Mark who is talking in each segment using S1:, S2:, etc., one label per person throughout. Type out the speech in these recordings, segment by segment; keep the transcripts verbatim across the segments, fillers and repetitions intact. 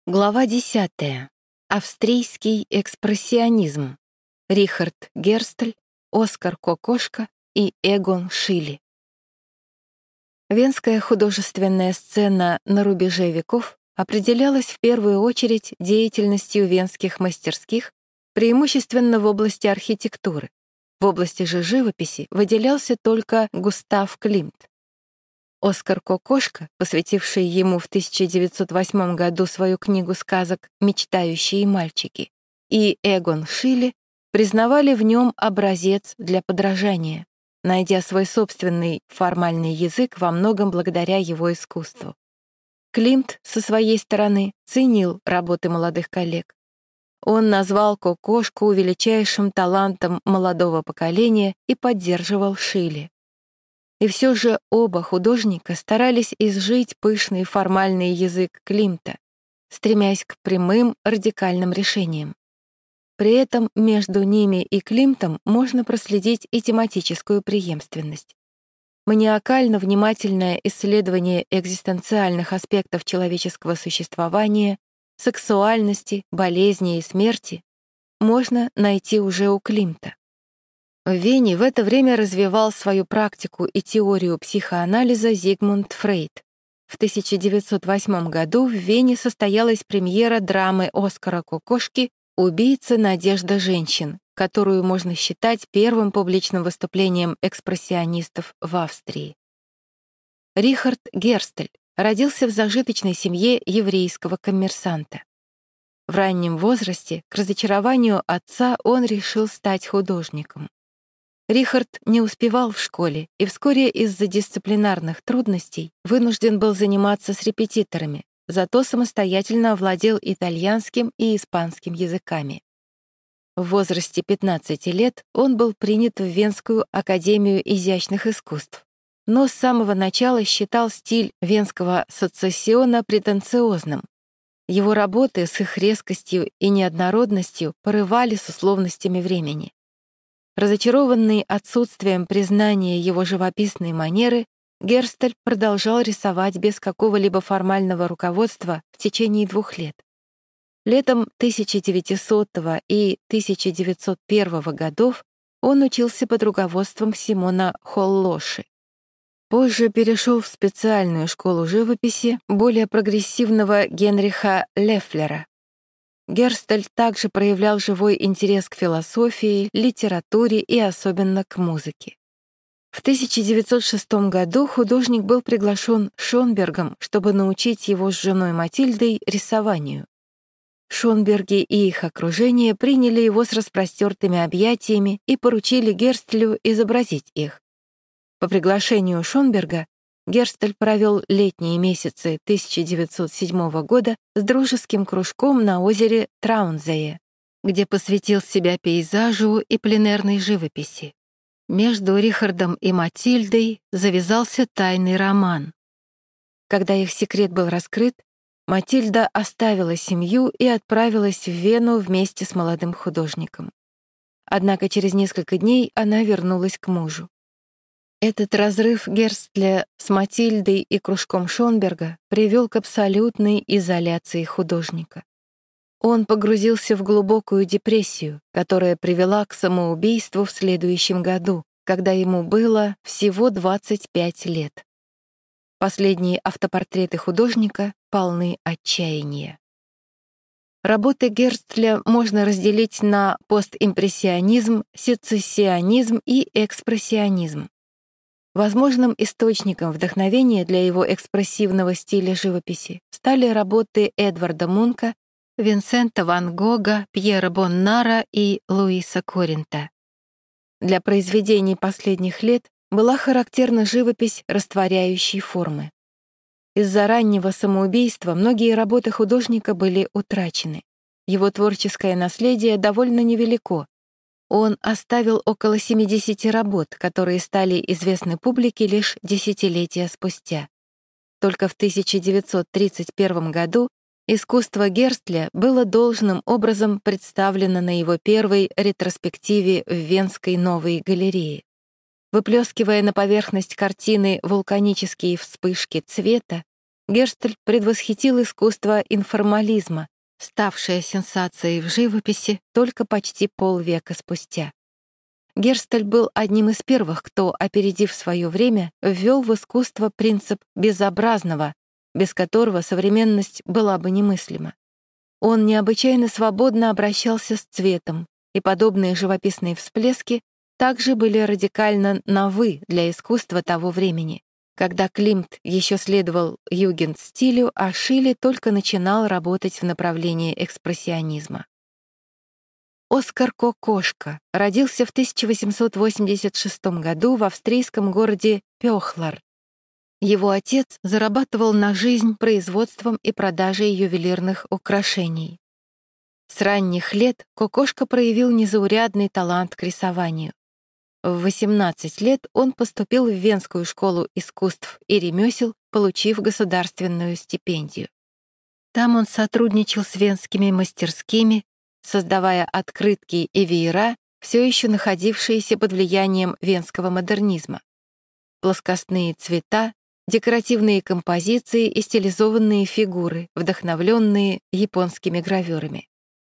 S1: Глава десятая. Австрийский экспрессионизм. Рихард Герстль, Оскар Кокошка и Эгон Шиле. Венская художественная сцена на рубеже веков определялась в первую очередь деятельностью венских мастерских, преимущественно в области архитектуры. В области же живописи выделялся только Густав Климт. Оскар Кокошка, посвятивший ему в тысяча девятьсот восьмом году свою книгу сказок «Мечтающие мальчики», и Эгон Шиле признавали в нем образец для подражания, найдя свой собственный формальный язык во многом благодаря его искусству. Климт, со своей стороны, ценил работы молодых коллег. Он назвал Кокошку величайшим талантом молодого поколения и поддерживал Шиле. И все же оба художника старались изжить пышный формальный язык Климта, стремясь к прямым радикальным решениям. При этом между ними и Климтом можно проследить и тематическую преемственность. Маниакально внимательное исследование экзистенциальных аспектов человеческого существования, сексуальности, болезни и смерти можно найти уже у Климта. В Вене в это время развивал свою практику и теорию психоанализа Зигмунд Фрейд. В тысяча девятьсот восьмом году в Вене состоялась премьера драмы Оскара Кокошки «Убийца надежда женщин», которую можно считать первым публичным выступлением экспрессионистов в Австрии. Рихард Герстль родился в зажиточной семье еврейского коммерсанта. В раннем возрасте, к разочарованию отца, он решил стать художником. Рихард не успевал в школе и вскоре из-за дисциплинарных трудностей вынужден был заниматься с репетиторами, зато самостоятельно овладел итальянским и испанским языками. В возрасте пятнадцати лет он был принят в Венскую академию изящных искусств, но с самого начала считал стиль венского сецессиона претенциозным. Его работы с их резкостью и неоднородностью порывали с условностями времени. Разочарованный отсутствием признания его живописной манеры, Герстль продолжал рисовать без какого-либо формального руководства в течение двух лет. Летом тысяча девятисотого и тысяча девятьсот первого годов он учился под руководством Симона Холлоши. Позже перешел в специальную школу живописи более прогрессивного Генриха Леффлера. Герстль также проявлял живой интерес к философии, литературе и особенно к музыке. В тысяча девятьсот шестом году художник был приглашен Шонбергом, чтобы научить его с женой Матильдой рисованию. Шонберги и их окружение приняли его с распростертыми объятиями и поручили Герстлю изобразить их. По приглашению Шонберга Герстль провел летние месяцы тысяча девятьсот седьмого года с дружеским кружком на озере Траунзее, где посвятил себя пейзажу и пленэрной живописи. Между Рихардом и Матильдой завязался тайный роман. Когда их секрет был раскрыт, Матильда оставила семью и отправилась в Вену вместе с молодым художником. Однако через несколько дней она вернулась к мужу. Этот разрыв Герстля с Матильдой и кружком Шонберга привел к абсолютной изоляции художника. Он погрузился в глубокую депрессию, которая привела к самоубийству в следующем году, когда ему было всего двадцать пять лет. Последние автопортреты художника полны отчаяния. Работы Герстля можно разделить на постимпрессионизм, сецессионизм и экспрессионизм. Возможным источником вдохновения для его экспрессивного стиля живописи стали работы Эдварда Мунка, Винсента ван Гога, Пьера Боннара и Луиса Коринта. Для произведений последних лет была характерна живопись растворяющей формы. Из-за раннего самоубийства многие работы художника были утрачены. Его творческое наследие довольно невелико. Он оставил около семидесяти работ, которые стали известны публике лишь десятилетия спустя. Только в тысяча девятьсот тридцать первом году искусство Герстля было должным образом представлено на его первой ретроспективе в Венской новой галерее. Выплескивая на поверхность картины вулканические вспышки цвета, Герстель предвосхитил искусство информализма, ставшее сенсацией в живописи только почти полвека спустя. Герстель был одним из первых, кто, опередив свое время, ввел в искусство принцип безобразного, без которого современность была бы немыслима. Он необычайно свободно обращался с цветом, и подобные живописные всплески также были радикально на «вы» для искусства того времени, когда Климт еще следовал югенд-стилю, а Шиле только начинал работать в направлении экспрессионизма. Оскар Кокошка родился в тысяча восемьсот восемьдесят шестом году в австрийском городе Пёхлар. Его отец зарабатывал на жизнь производством и продажей ювелирных украшений. С ранних лет Кокошка проявил незаурядный талант к рисованию. В восемнадцать лет он поступил в Венскую школу искусств и ремесел, получив государственную стипендию. Там он сотрудничал с венскими мастерскими, создавая открытки и веера, все еще находившиеся под влиянием венского модернизма. Плоскостные цвета, декоративные композиции и стилизованные фигуры, вдохновленные японскими гравюрами.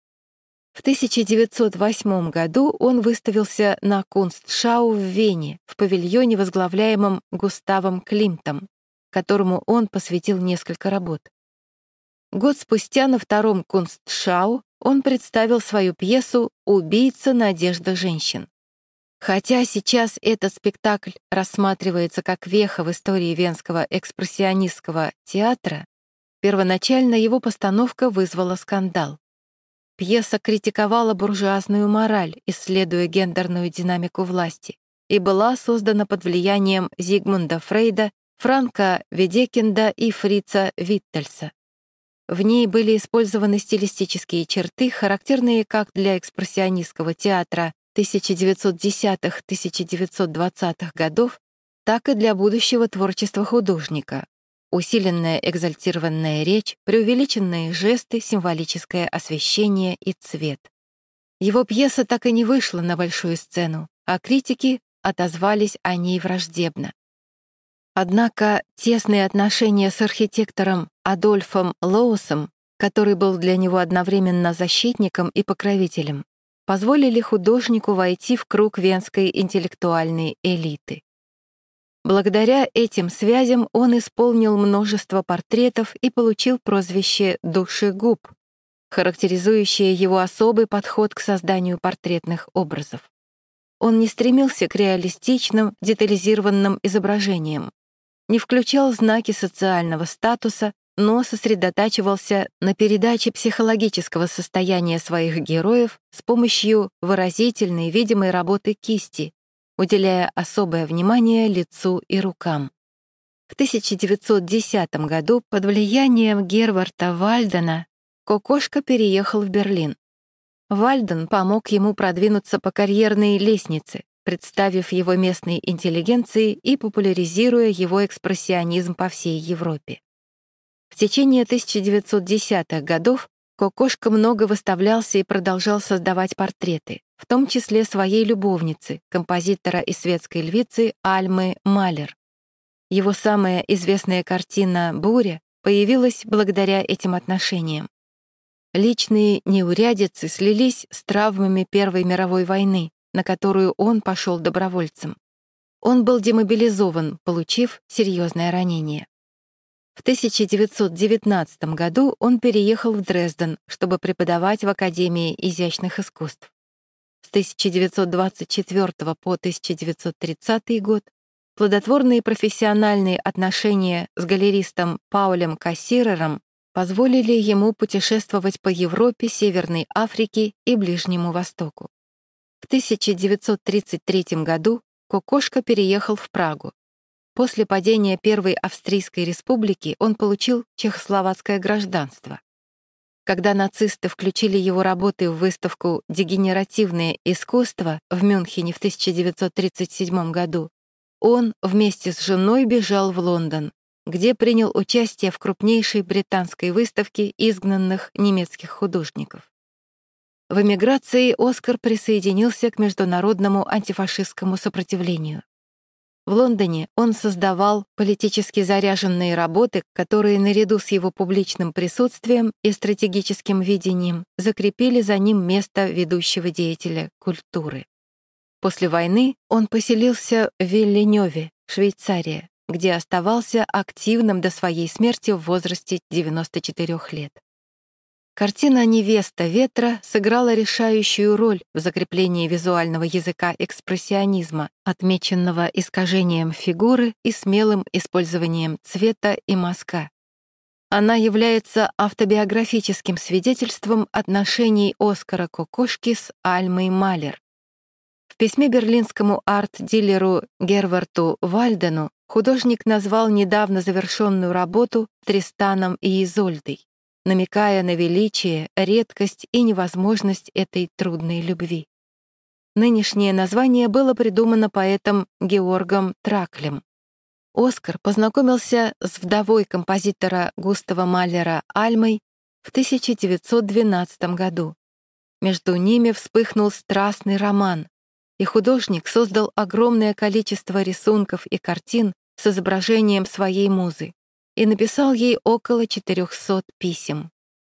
S1: В тысяча девятьсот восьмом году он выставился на Кунстшау в Вене в павильоне, возглавляемом Густавом Климтом, которому он посвятил несколько работ. Год спустя на втором Кунстшау он представил свою пьесу «Убийца. Надежда женщин». Хотя сейчас этот спектакль рассматривается как веха в истории венского экспрессионистского театра, первоначально его постановка вызвала скандал. Пьеса критиковала буржуазную мораль, исследуя гендерную динамику власти, и была создана под влиянием Зигмунда Фрейда, Франка Ведекинда и Фрица Виттельса. В ней были использованы стилистические черты, характерные как для экспрессионистского театра тысяча девятьсот десятых — тысяча девятьсот двадцатых годов, так и для будущего творчества художника. Усиленная экзальтированная речь, преувеличенные жесты, символическое освещение и цвет. Его пьеса так и не вышла на большую сцену, а критики отозвались о ней враждебно. Однако тесные отношения с архитектором Адольфом Лоусом, который был для него одновременно защитником и покровителем, позволили художнику войти в круг венской интеллектуальной элиты. Благодаря этим связям он исполнил множество портретов и получил прозвище «душегуб», характеризующее его особый подход к созданию портретных образов. Он не стремился к реалистичным, детализированным изображениям, не включал знаки социального статуса, но сосредотачивался на передаче психологического состояния своих героев с помощью выразительной, видимой работы кисти, уделяя особое внимание лицу и рукам. В тысяча девятьсот десятом году под влиянием Герварда Вальдена Кокошка переехал в Берлин. Вальден помог ему продвинуться по карьерной лестнице, представив его местной интеллигенции и популяризируя его экспрессионизм по всей Европе. В течение тысяча девятьсот десятых годов Кокошка много выставлялся и продолжал создавать портреты, в том числе своей любовницы, композитора и светской львицы Альмы Малер. Его самая известная картина «Буря» появилась благодаря этим отношениям. Личные неурядицы слились с травмами Первой мировой войны, на которую он пошел добровольцем. Он был демобилизован, получив серьезное ранение. В тысяча девятьсот девятнадцатом году он переехал в Дрезден, чтобы преподавать в Академии изящных искусств. С тысяча девятьсот двадцать четвёртого по тысяча девятьсот тридцатый год плодотворные профессиональные отношения с галеристом Паулем Кассирером позволили ему путешествовать по Европе, Северной Африке и Ближнему Востоку. В тысяча девятьсот тридцать третьем году Кокошка переехал в Прагу. После падения Первой Австрийской республики он получил чехословацкое гражданство. Когда нацисты включили его работы в выставку «Дегенеративное искусство» в Мюнхене в тысяча девятьсот тридцать седьмом году, он вместе с женой бежал в Лондон, где принял участие в крупнейшей британской выставке изгнанных немецких художников. В эмиграции Оскар присоединился к международному антифашистскому сопротивлению. В Лондоне он создавал политически заряженные работы, которые наряду с его публичным присутствием и стратегическим видением закрепили за ним место ведущего деятеля культуры. После войны он поселился в Вильнёве, Швейцария, где оставался активным до своей смерти в возрасте девяноста четырёх лет. Картина «Невеста ветра» сыграла решающую роль в закреплении визуального языка экспрессионизма, отмеченного искажением фигуры и смелым использованием цвета и мазка. Она является автобиографическим свидетельством отношений Оскара Кокошки с Альмой Малер. В письме берлинскому арт-дилеру Герварту Вальдену художник назвал недавно завершенную работу «Тристаном и Изольдой», намекая на величие, редкость и невозможность этой трудной любви. Нынешнее название было придумано поэтом Георгом Траклем. Оскар познакомился с вдовой композитора Густава Малера Альмой в тысяча девятьсот двенадцатом году. Между ними вспыхнул страстный роман, и художник создал огромное количество рисунков и картин с изображением своей музы и написал ей около четырёхсот писем.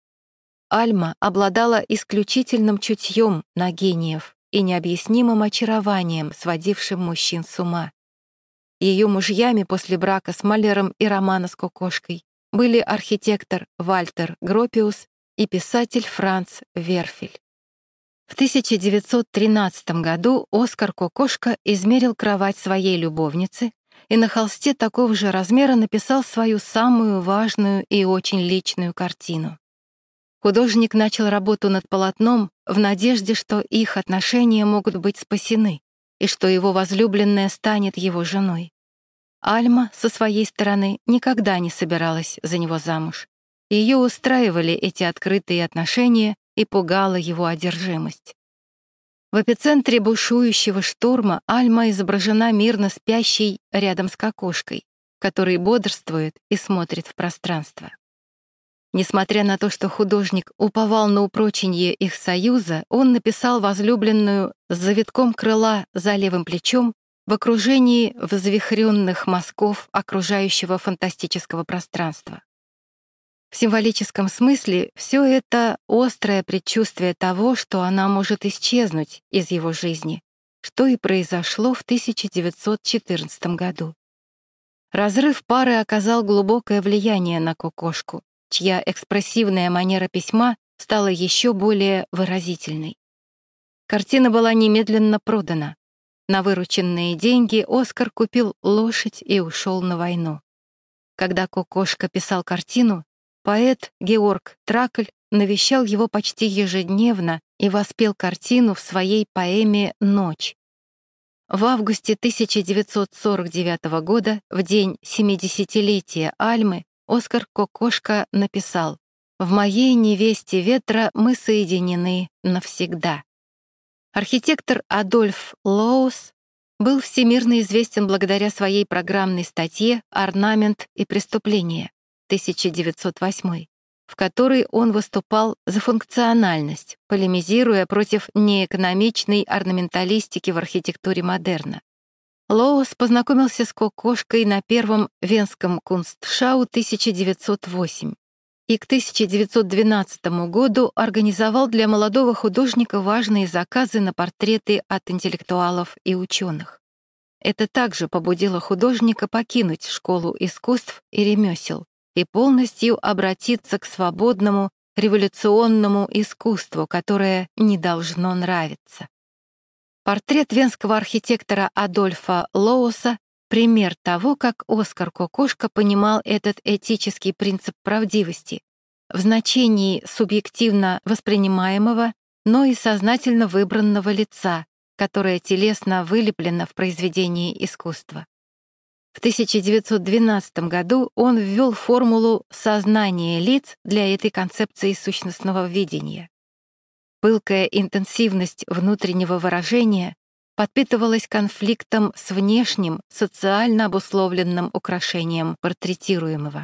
S1: Альма обладала исключительным чутьем на гениев и необъяснимым очарованием, сводившим мужчин с ума. Ее мужьями после брака с Малером и романа с Кокошкой были архитектор Вальтер Гропиус и писатель Франц Верфель. В тысяча девятьсот тринадцатом году Оскар Кокошка измерил кровать своей любовницы и на холсте такого же размера написал свою самую важную и очень личную картину. Художник начал работу над полотном в надежде, что их отношения могут быть спасены и что его возлюбленная станет его женой. Альма, со своей стороны, никогда не собиралась за него замуж. Ее устраивали эти открытые отношения и пугала его одержимость. В эпицентре бушующего шторма Альма изображена мирно спящей рядом с Кокошкой, который бодрствует и смотрит в пространство. Несмотря на то, что художник уповал на упрочение их союза, он написал возлюбленную с завитком крыла за левым плечом в окружении взвихренных мазков окружающего фантастического пространства. В символическом смысле все это острое предчувствие того, что она может исчезнуть из его жизни, что и произошло в тысяча девятьсот четырнадцатом году. Разрыв пары оказал глубокое влияние на Кокошку, чья экспрессивная манера письма стала еще более выразительной. Картина была немедленно продана. На вырученные деньги Оскар купил лошадь и ушел на войну. Когда Кокошка писал картину, поэт Георг Тракль навещал его почти ежедневно и воспел картину в своей поэме «Ночь». В августе тысяча девятьсот сорок девятого года, в день семидесятилетия Альмы, Оскар Кокошка написал: «В моей невесте ветра мы соединены навсегда». Архитектор Адольф Лоус был всемирно известен благодаря своей программной статье «Орнамент и преступление» тысяча девятьсот восьмой, в которой он выступал за функциональность, полемизируя против неэкономичной орнаменталистики в архитектуре модерна. Лоус познакомился с Кокошкой на первом Венском Кунстшау тысяча девятьсот восемь и к тысяча девятьсот двенадцатому году организовал для молодого художника важные заказы на портреты от интеллектуалов и ученых. Это также побудило художника покинуть школу искусств и ремесел и полностью обратиться к свободному, революционному искусству, которое не должно нравиться. Портрет венского архитектора Адольфа Лоуса — пример того, как Оскар Кокошка понимал этот этический принцип правдивости в значении субъективно воспринимаемого, но и сознательно выбранного лица, которое телесно вылеплено в произведении искусства. В тысяча девятьсот двенадцатом году он ввел формулу сознания лиц для этой концепции сущностного видения. Пылкая интенсивность внутреннего выражения подпитывалась конфликтом с внешним, социально обусловленным украшением портретируемого.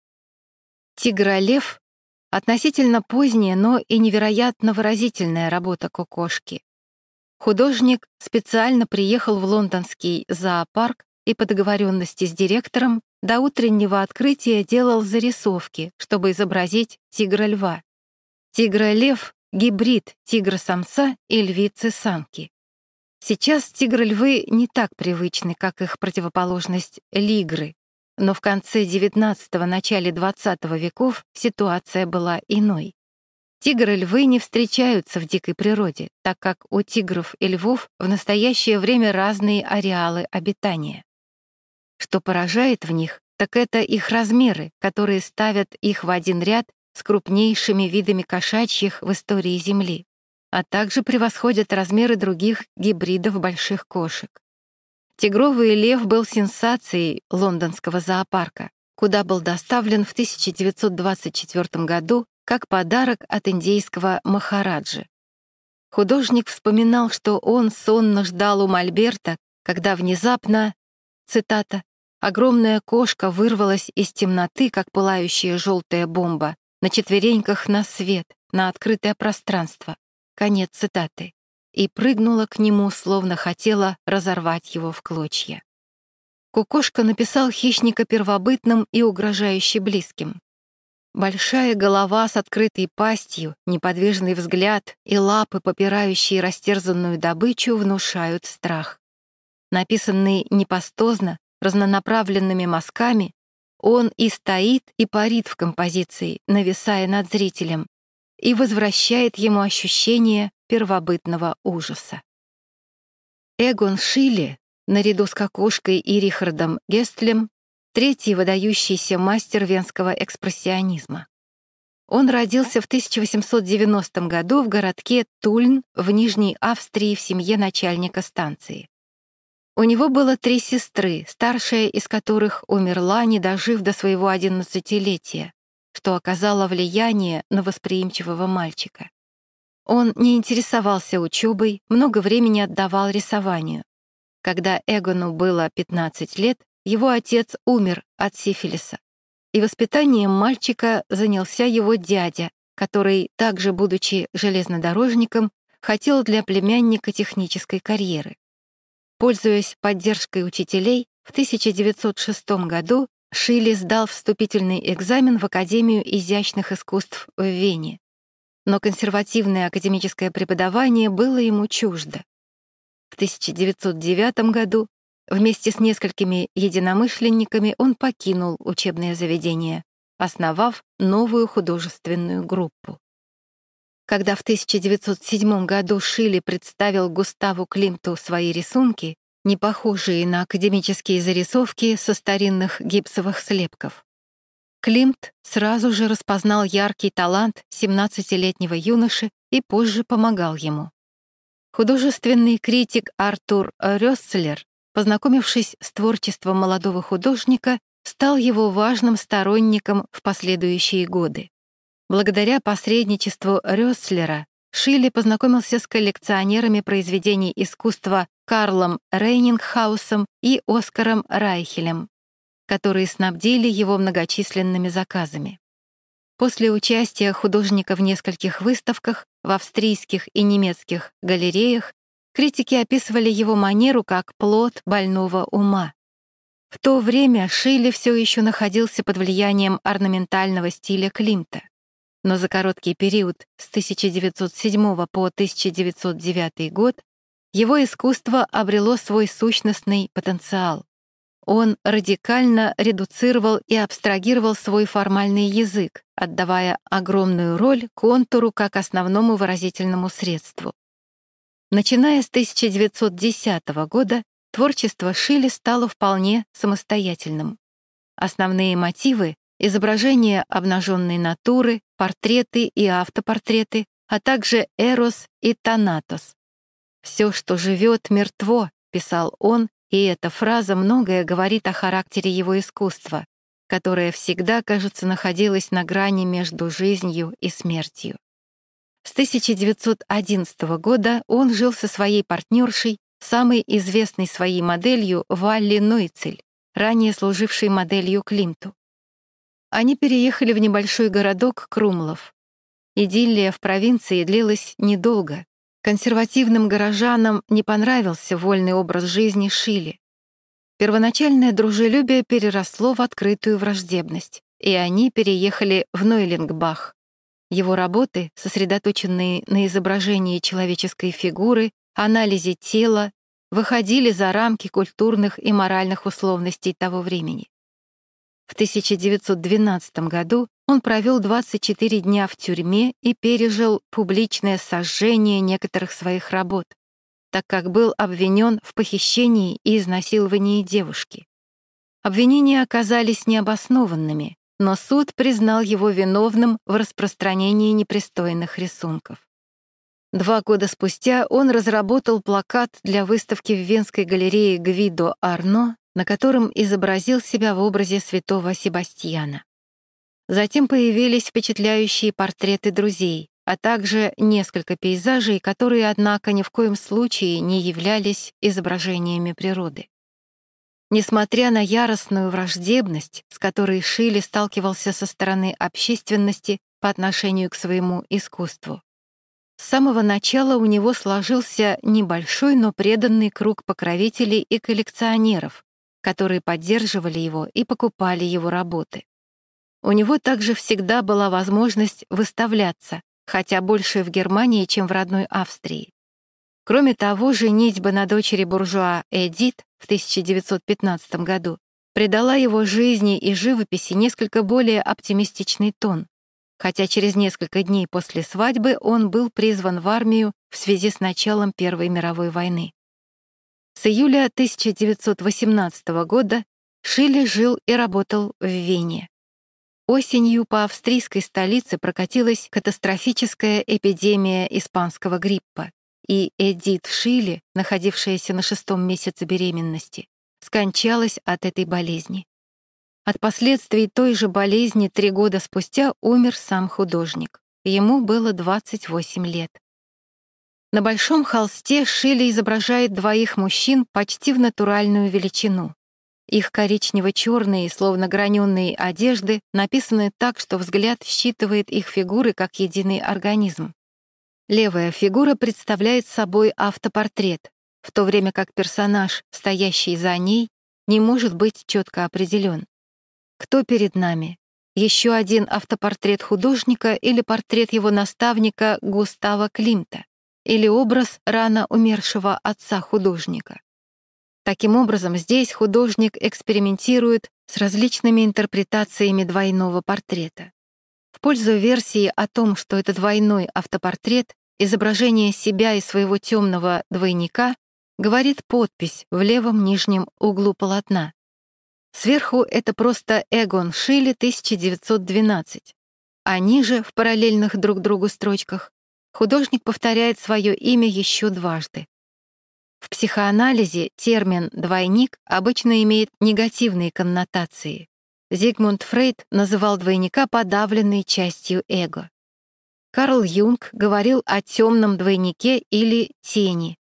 S1: «Тигролев» — относительно поздняя, но и невероятно выразительная работа Кокошки. Художник специально приехал в лондонский зоопарк, и по договоренности с директором до утреннего открытия делал зарисовки, чтобы изобразить тигра-льва. Тигр-лев — гибрид тигра-самца и львицы-самки. Сейчас тигры-львы не так привычны, как их противоположность лигры, но в конце девятнадцатого — начале двадцатого веков ситуация была иной. Тигры-львы не встречаются в дикой природе, так как у тигров и львов в настоящее время разные ареалы обитания. Что поражает в них, так это их размеры, которые ставят их в один ряд с крупнейшими видами кошачьих в истории Земли, а также превосходят размеры других гибридов больших кошек. Тигровый лев был сенсацией лондонского зоопарка, куда был доставлен в тысяча девятьсот двадцать четвёртом году как подарок от индейского махараджи. Художник вспоминал, что он сонно ждал у мольберта, когда внезапно, цитата, «огромная кошка вырвалась из темноты, как пылающая желтая бомба, на четвереньках на свет, на открытое пространство», конец цитаты, и прыгнула к нему, словно хотела разорвать его в клочья. Кукошка написал хищника первобытным и угрожающе близким. Большая голова с открытой пастью, неподвижный взгляд и лапы, попирающие растерзанную добычу, внушают страх. Написанный непастозно, разнонаправленными мазками, он и стоит, и парит в композиции, нависая над зрителем, и возвращает ему ощущение первобытного ужаса. Эгон Шилле, наряду с Кокошкой и Рихардом Гестлем, третий выдающийся мастер венского экспрессионизма. Он родился в тысяча восемьсот девяностом году в городке Тульн в Нижней Австрии в семье начальника станции. У него было три сестры, старшая из которых умерла, не дожив до своего одиннадцатилетия, что оказало влияние на восприимчивого мальчика. Он не интересовался учебой, много времени отдавал рисованию. Когда Эгону было пятнадцать лет, его отец умер от сифилиса, и воспитанием мальчика занялся его дядя, который, также будучи железнодорожником, хотел для племянника технической карьеры. Пользуясь поддержкой учителей, в тысяча девятьсот шестом году Шилле сдал вступительный экзамен в Академию изящных искусств в Вене, но консервативное академическое преподавание было ему чуждо. В тысяча девятьсот девятом году вместе с несколькими единомышленниками он покинул учебное заведение, основав новую художественную группу. Когда в тысяча девятьсот седьмом году Шилле представил Густаву Климту свои рисунки, не похожие на академические зарисовки со старинных гипсовых слепков, Климт сразу же распознал яркий талант семнадцатилетнего юноши и позже помогал ему. Художественный критик Артур Рёсслер, познакомившись с творчеством молодого художника, стал его важным сторонником в последующие годы. Благодаря посредничеству Рёсслера Шилле познакомился с коллекционерами произведений искусства Карлом Рейнингхаусом и Оскаром Райхелем, которые снабдили его многочисленными заказами. После участия художника в нескольких выставках в австрийских и немецких галереях критики описывали его манеру как плод больного ума. В то время Шилле все еще находился под влиянием орнаментального стиля Климта, но за короткий период с тысяча девятьсот седьмого по тысяча девятьсот девятый год его искусство обрело свой сущностный потенциал. Он радикально редуцировал и абстрагировал свой формальный язык, отдавая огромную роль контуру как основному выразительному средству. Начиная с тысяча девятьсот десятого года творчество Шилле стало вполне самостоятельным. Основные мотивы — изображения обнаженной натуры, портреты и автопортреты, а также эрос и танатос. «Все, что живет, мертво», — писал он, и эта фраза многое говорит о характере его искусства, которое всегда, кажется, находилось на грани между жизнью и смертью. С тысяча девятьсот одиннадцатого года он жил со своей партнершей, самой известной своей моделью Валли Нойцель, ранее служившей моделью Климту. Они переехали в небольшой городок Крумлов. Идиллия в провинции длилась недолго. Консервативным горожанам не понравился вольный образ жизни Шилле. Первоначальное дружелюбие переросло в открытую враждебность, и они переехали в Нойлингбах. Его работы, сосредоточенные на изображении человеческой фигуры, анализе тела, выходили за рамки культурных и моральных условностей того времени. В тысяча девятьсот двенадцатом году он провел двадцать четыре дня в тюрьме и пережил публичное сожжение некоторых своих работ, так как был обвинен в похищении и изнасиловании девушки. Обвинения оказались необоснованными, но суд признал его виновным в распространении непристойных рисунков. Два года спустя он разработал плакат для выставки в Венской галерее Гвидо Арно, на котором изобразил себя в образе святого Себастьяна. Затем появились впечатляющие портреты друзей, а также несколько пейзажей, которые, однако, ни в коем случае не являлись изображениями природы. Несмотря на яростную враждебность, с которой Шиле сталкивался со стороны общественности по отношению к своему искусству, с самого начала у него сложился небольшой, но преданный круг покровителей и коллекционеров, которые поддерживали его и покупали его работы. У него также всегда была возможность выставляться, хотя больше в Германии, чем в родной Австрии. Кроме того, женитьба на дочери буржуа Эдит в тысяча девятьсот пятнадцатом году придала его жизни и живописи несколько более оптимистичный тон, хотя через несколько дней после свадьбы он был призван в армию в связи с началом Первой мировой войны. С июля тысяча девятьсот восемнадцатого года Шилле жил и работал в Вене. Осенью по австрийской столице прокатилась катастрофическая эпидемия испанского гриппа, и Эдит Шилле, находившаяся на шестом месяце беременности, скончалась от этой болезни. От последствий той же болезни три года спустя умер сам художник. Ему было двадцать восемь лет. На большом холсте Шилле изображает двоих мужчин почти в натуральную величину. Их коричнево-черные, словно граненые одежды написаны так, что взгляд считывает их фигуры как единый организм. Левая фигура представляет собой автопортрет, в то время как персонаж, стоящий за ней, не может быть четко определен. Кто перед нами? Еще один автопортрет художника или портрет его наставника Густава Климта? Или образ рано умершего отца художника? Таким образом, здесь художник экспериментирует с различными интерпретациями двойного портрета. В пользу версии о том, что это двойной автопортрет, изображение себя и своего темного двойника, говорит подпись в левом нижнем углу полотна. Сверху это просто Эгон Шилле тысяча девятьсот двенадцать, а ниже, в параллельных друг другу строчках, художник повторяет свое имя еще дважды. В психоанализе термин «двойник» обычно имеет негативные коннотации. Зигмунд Фрейд называл двойника подавленной частью эго. Карл Юнг говорил о темном двойнике или тени.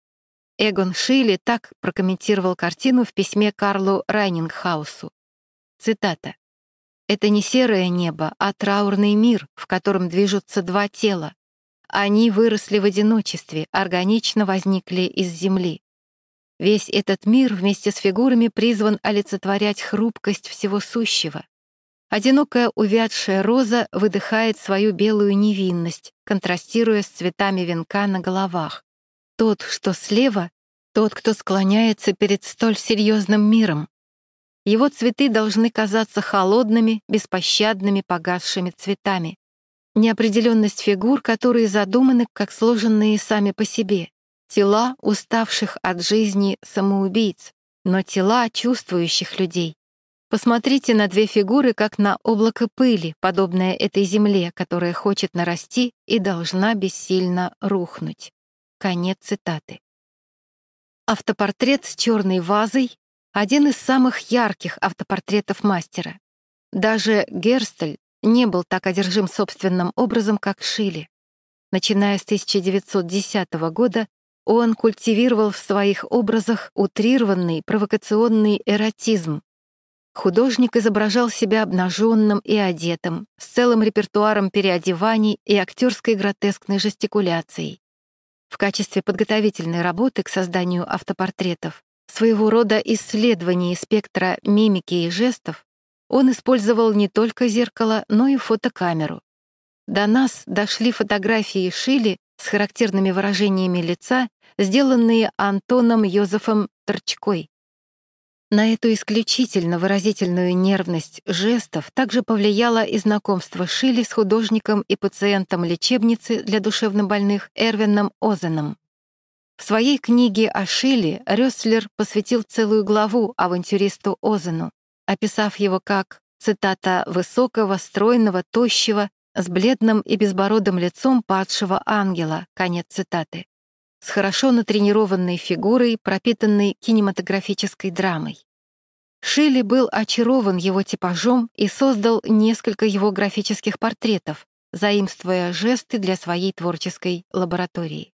S1: Эгон Шилле так прокомментировал картину в письме Карлу Райнингхаусу. Цитата. «Это не серое небо, а траурный мир, в котором движутся два тела. Они выросли в одиночестве, органично возникли из земли. Весь этот мир вместе с фигурами призван олицетворять хрупкость всего сущего. Одинокая увядшая роза выдыхает свою белую невинность, контрастируя с цветами венка на головах. Тот, что слева, тот, кто склоняется перед столь серьезным миром. Его цветы должны казаться холодными, беспощадными, погасшими цветами. Неопределенность фигур, которые задуманы как сложенные сами по себе. Тела уставших от жизни самоубийц, но тела чувствующих людей. Посмотрите на две фигуры, как на облако пыли, подобное этой земле, которая хочет нарасти и должна бессильно рухнуть». Конец цитаты. Автопортрет с черной вазой — один из самых ярких автопортретов мастера. Даже Герстель не был так одержим собственным образом, как Шилле. Начиная с тысяча девятьсот десятого года он культивировал в своих образах утрированный провокационный эротизм. Художник изображал себя обнаженным и одетым, с целым репертуаром переодеваний и актерской гротескной жестикуляцией. В качестве подготовительной работы к созданию автопортретов своего рода исследовании спектра мимики и жестов, он использовал не только зеркало, но и фотокамеру. До нас дошли фотографии Шилли с характерными выражениями лица, сделанные Антоном Йозефом Торчкой. На эту исключительно выразительную нервность жестов также повлияло и знакомство Шилли с художником и пациентом лечебницы для душевнобольных Эрвином Озеном. В своей книге о Шилли Рёслер посвятил целую главу авантюристу Озену, описав его как, цитата, «высокого, стройного, тощего, с бледным и безбородым лицом падшего ангела», конец цитаты, с хорошо натренированной фигурой, пропитанной кинематографической драмой. Шилли был очарован его типажом и создал несколько его графических портретов, заимствуя жесты для своей творческой лаборатории.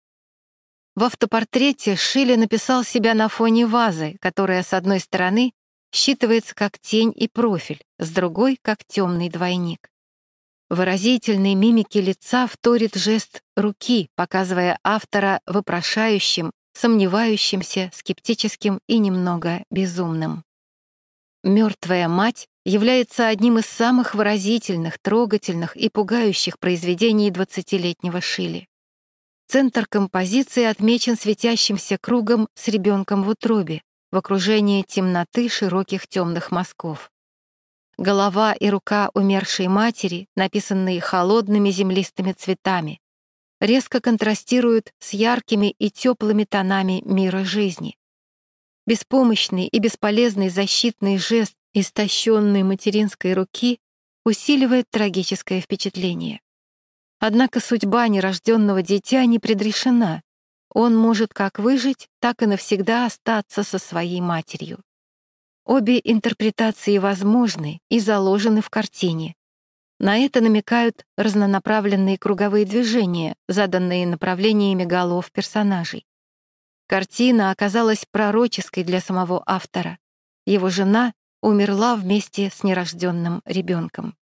S1: В автопортрете Шилли написал себя на фоне вазы, которая, с одной стороны, считывается как тень и профиль, с другой — как темный двойник. Выразительной мимике лица вторит жест руки, показывая автора вопрошающим, сомневающимся, скептическим и немного безумным. «Мертвая мать» является одним из самых выразительных, трогательных и пугающих произведений двадцатилетнего Шилли. Центр композиции отмечен светящимся кругом с ребенком в утробе, в окружении темноты широких темных мазков. Голова и рука умершей матери, написанные холодными землистыми цветами, резко контрастируют с яркими и теплыми тонами мира жизни. Беспомощный и бесполезный защитный жест истощенной материнской руки усиливает трагическое впечатление. Однако судьба нерожденного дитя не предрешена. Он может как выжить, так и навсегда остаться со своей матерью. Обе интерпретации возможны и заложены в картине. На это намекают разнонаправленные круговые движения, заданные направлениями голов персонажей. Картина оказалась пророческой для самого автора. Его жена умерла вместе с нерожденным ребенком.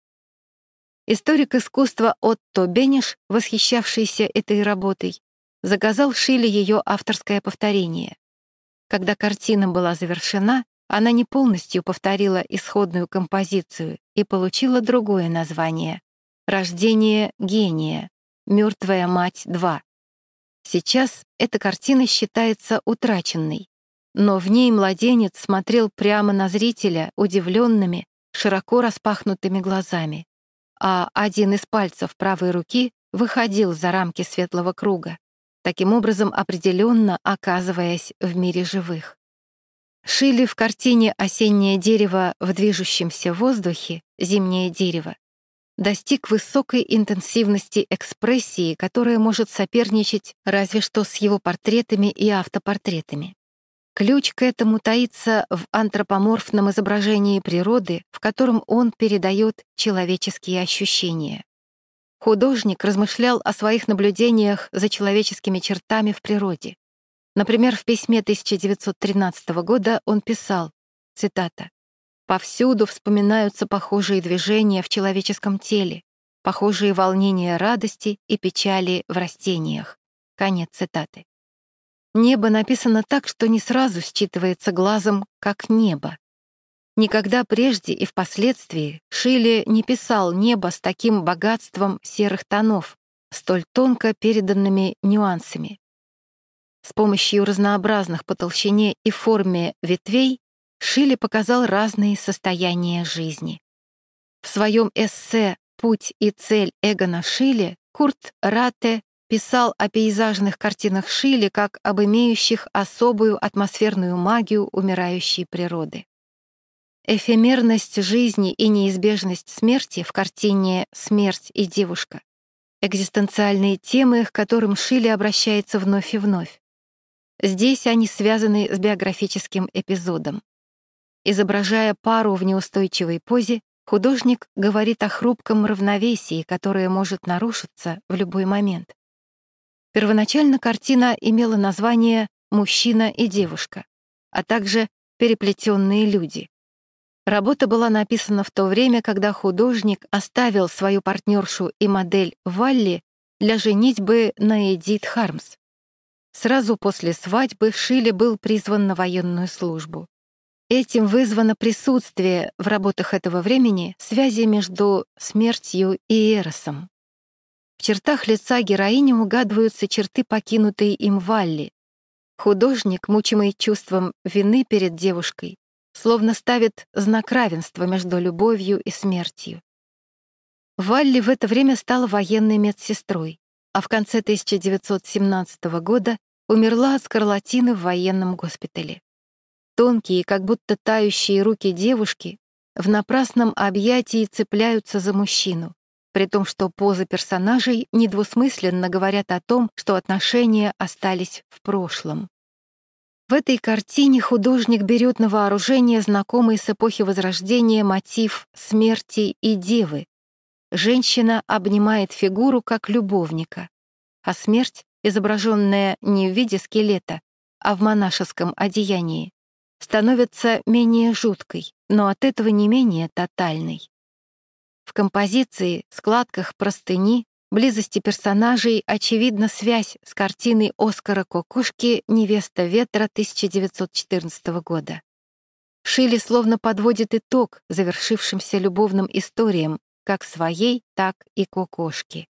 S1: Историк искусства Отто Бенеш, восхищавшийся этой работой, заказал Шилли ее авторское повторение. Когда картина была завершена, она не полностью повторила исходную композицию и получила другое название — «Рождение гения. Мертвая мать два». Сейчас эта картина считается утраченной, но в ней младенец смотрел прямо на зрителя удивленными, широко распахнутыми глазами, а один из пальцев правой руки выходил за рамки светлого круга, таким образом определенно оказываясь в мире живых. Шилли в картине «Осеннее дерево в движущемся воздухе», «Зимнее дерево» достиг высокой интенсивности экспрессии, которая может соперничать разве что с его портретами и автопортретами. Ключ к этому таится в антропоморфном изображении природы, в котором он передает человеческие ощущения. Художник размышлял о своих наблюдениях за человеческими чертами в природе. Например, в письме тысяча девятьсот тринадцатого года он писал, цитата, «Повсюду вспоминаются похожие движения в человеческом теле, похожие волнения радости и печали в растениях». Конец цитаты. Небо написано так, что не сразу считывается глазом как небо. Никогда прежде и впоследствии Шилли не писал небо с таким богатством серых тонов, столь тонко переданными нюансами. С помощью разнообразных по толщине и форме ветвей Шилли показал разные состояния жизни. В своем эссе «Путь и цель Эгона Шилли» Курт Ратте писал о пейзажных картинах Шилли как об имеющих особую атмосферную магию умирающей природы. Эфемерность жизни и неизбежность смерти в картине «Смерть и девушка» — экзистенциальные темы, к которым Шилли обращается вновь и вновь. Здесь они связаны с биографическим эпизодом. Изображая пару в неустойчивой позе, художник говорит о хрупком равновесии, которое может нарушиться в любой момент. Первоначально картина имела название «Мужчина и девушка», а также «Переплетенные люди». Работа была написана в то время, когда художник оставил свою партнершу и модель Валли для женитьбы на Эдит Хармс. Сразу после свадьбы Шилле был призван на военную службу. Этим вызвано присутствие в работах этого времени связи между смертью и Эросом. В чертах лица героини угадываются черты покинутой им Валли. Художник, мучимый чувством вины перед девушкой, словно ставит знак равенства между любовью и смертью. Валли в это время стала военной медсестрой, а в конце тысяча девятьсот семнадцатого года умерла от скарлатины в военном госпитале. Тонкие, как будто тающие руки девушки в напрасном объятии цепляются за мужчину, при том, что позы персонажей недвусмысленно говорят о том, что отношения остались в прошлом. В этой картине художник берет на вооружение знакомый с эпохи Возрождения мотив смерти и девы. Женщина обнимает фигуру как любовника, а смерть, изображенная не в виде скелета, а в монашеском одеянии, становится менее жуткой, но от этого не менее тотальной. В композиции, складках простыни, близости персонажей очевидна связь с картиной Оскара Кокошки «Невеста ветра» тысяча девятьсот четырнадцатого года. Шилле словно подводит итог завершившимся любовным историям, как своей, так и Кокошки.